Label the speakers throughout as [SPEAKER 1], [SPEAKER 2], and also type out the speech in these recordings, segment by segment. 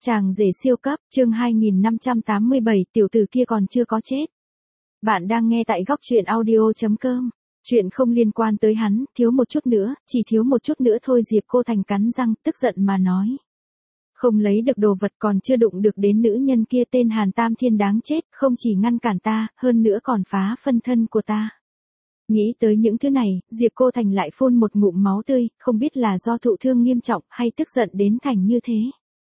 [SPEAKER 1] Chàng rể siêu cấp, chương 2587, tiểu tử kia còn chưa có chết. Bạn đang nghe tại góc truyện audio.com. Chuyện không liên quan tới hắn, thiếu một chút nữa, chỉ thiếu một chút nữa thôi. Diệp Cô Thành cắn răng, tức giận mà nói. Không lấy được đồ vật còn chưa đụng được đến nữ nhân kia, tên Hàn Tam Thiên đáng chết, không chỉ ngăn cản ta, hơn nữa còn phá phân thân của ta. Nghĩ tới những thứ này, Diệp Cô Thành lại phun một ngụm máu tươi, không biết là do thụ thương nghiêm trọng hay tức giận đến thành như thế.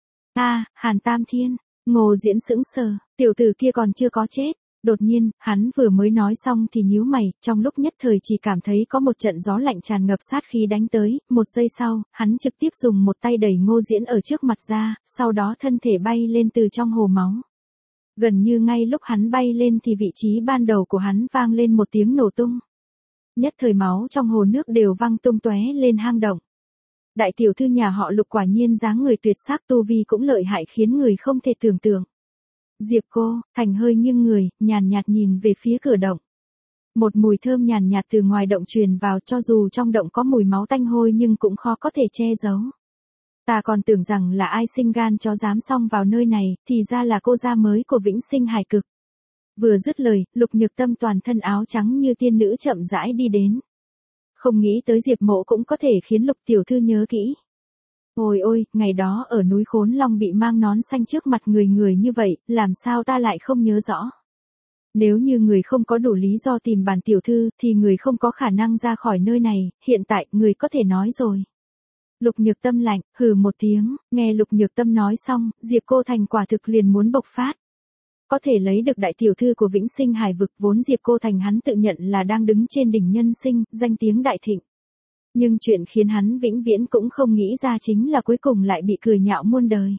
[SPEAKER 1] Hàn Tam Thiên, Ngô Diễn sững sờ, tiểu tử kia còn chưa có chết. Đột nhiên, hắn vừa mới nói xong thì nhíu mày, trong lúc nhất thời chỉ cảm thấy có một trận gió lạnh tràn ngập sát khí đánh tới, một giây sau, hắn trực tiếp dùng một tay đẩy Ngô Diễn ở trước mặt ra, sau đó thân thể bay lên từ trong hồ máu. Gần như ngay lúc hắn bay lên thì vị trí ban đầu của hắn vang lên một tiếng nổ tung. Nhất thời máu trong hồ nước đều văng tung tóe lên hang động. Đại tiểu thư nhà họ Lục quả nhiên dáng người tuyệt sắc, tu vi cũng lợi hại khiến người không thể tưởng tượng. Diệp Cô Thành hơi nghiêng người, nhàn nhạt nhìn về phía cửa động. Một mùi thơm nhàn nhạt từ ngoài động truyền vào, cho dù trong động có mùi máu tanh hôi nhưng cũng khó có thể che giấu. Ta còn tưởng rằng là ai sinh gan chó dám xông vào nơi này, thì ra là cô gia mới của Vĩnh Sinh Hải Cực. Vừa dứt lời, Lục Nhược Tâm toàn thân áo trắng như tiên nữ chậm rãi đi đến. Không nghĩ tới Diệp Mộ cũng có thể khiến Lục tiểu thư nhớ kỹ. Ôi ôi, ngày đó ở núi Khốn Long bị mang nón xanh trước mặt người như vậy, làm sao ta lại không nhớ rõ. Nếu như người không có đủ lý do tìm bản tiểu thư, thì người không có khả năng ra khỏi nơi này, hiện tại người có thể nói rồi. Lục Nhược Tâm lạnh, hừ một tiếng, nghe Lục Nhược Tâm nói xong, Diệp Cô Thành quả thực liền muốn bộc phát. Có thể lấy được đại tiểu thư của Vĩnh Sinh Hải Vực, vốn Diệp Cô Thành hắn tự nhận là đang đứng trên đỉnh nhân sinh, danh tiếng đại thịnh. Nhưng chuyện khiến hắn vĩnh viễn cũng không nghĩ ra chính là cuối cùng lại bị cười nhạo muôn đời.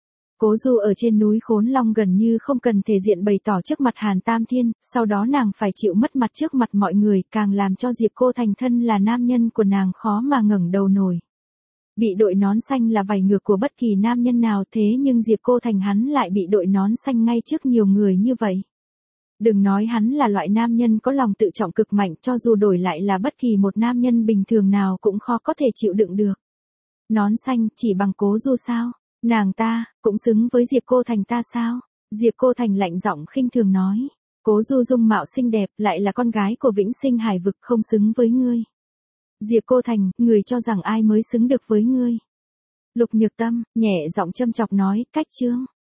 [SPEAKER 1] Cố Du ở trên núi Khốn Long gần như không cần thể diện bày tỏ trước mặt Hàn Tam Thiên, sau đó nàng phải chịu mất mặt trước mặt mọi người, càng làm cho Diệp Cô Thành thân là nam nhân của nàng khó mà ngẩng đầu nổi. Bị đội nón xanh là vảy ngược của bất kỳ nam nhân nào, thế nhưng Diệp Cô Thành hắn lại bị đội nón xanh ngay trước nhiều người như vậy. Đừng nói hắn là loại nam nhân có lòng tự trọng cực mạnh, cho dù đổi lại là bất kỳ một nam nhân bình thường nào cũng khó có thể chịu đựng được. Nón xanh chỉ bằng Cố Du sao? Nàng ta, cũng xứng với Diệp Cô Thành ta sao? Diệp Cô Thành lạnh giọng khinh thường nói. Cố Du dung mạo xinh đẹp, lại là con gái của Vĩnh Sinh Hải Vực, không xứng với ngươi. Diệp Cô Thành, người cho rằng ai mới xứng được với ngươi? Lục Nhược Tâm, nhẹ giọng châm chọc nói, cách chương.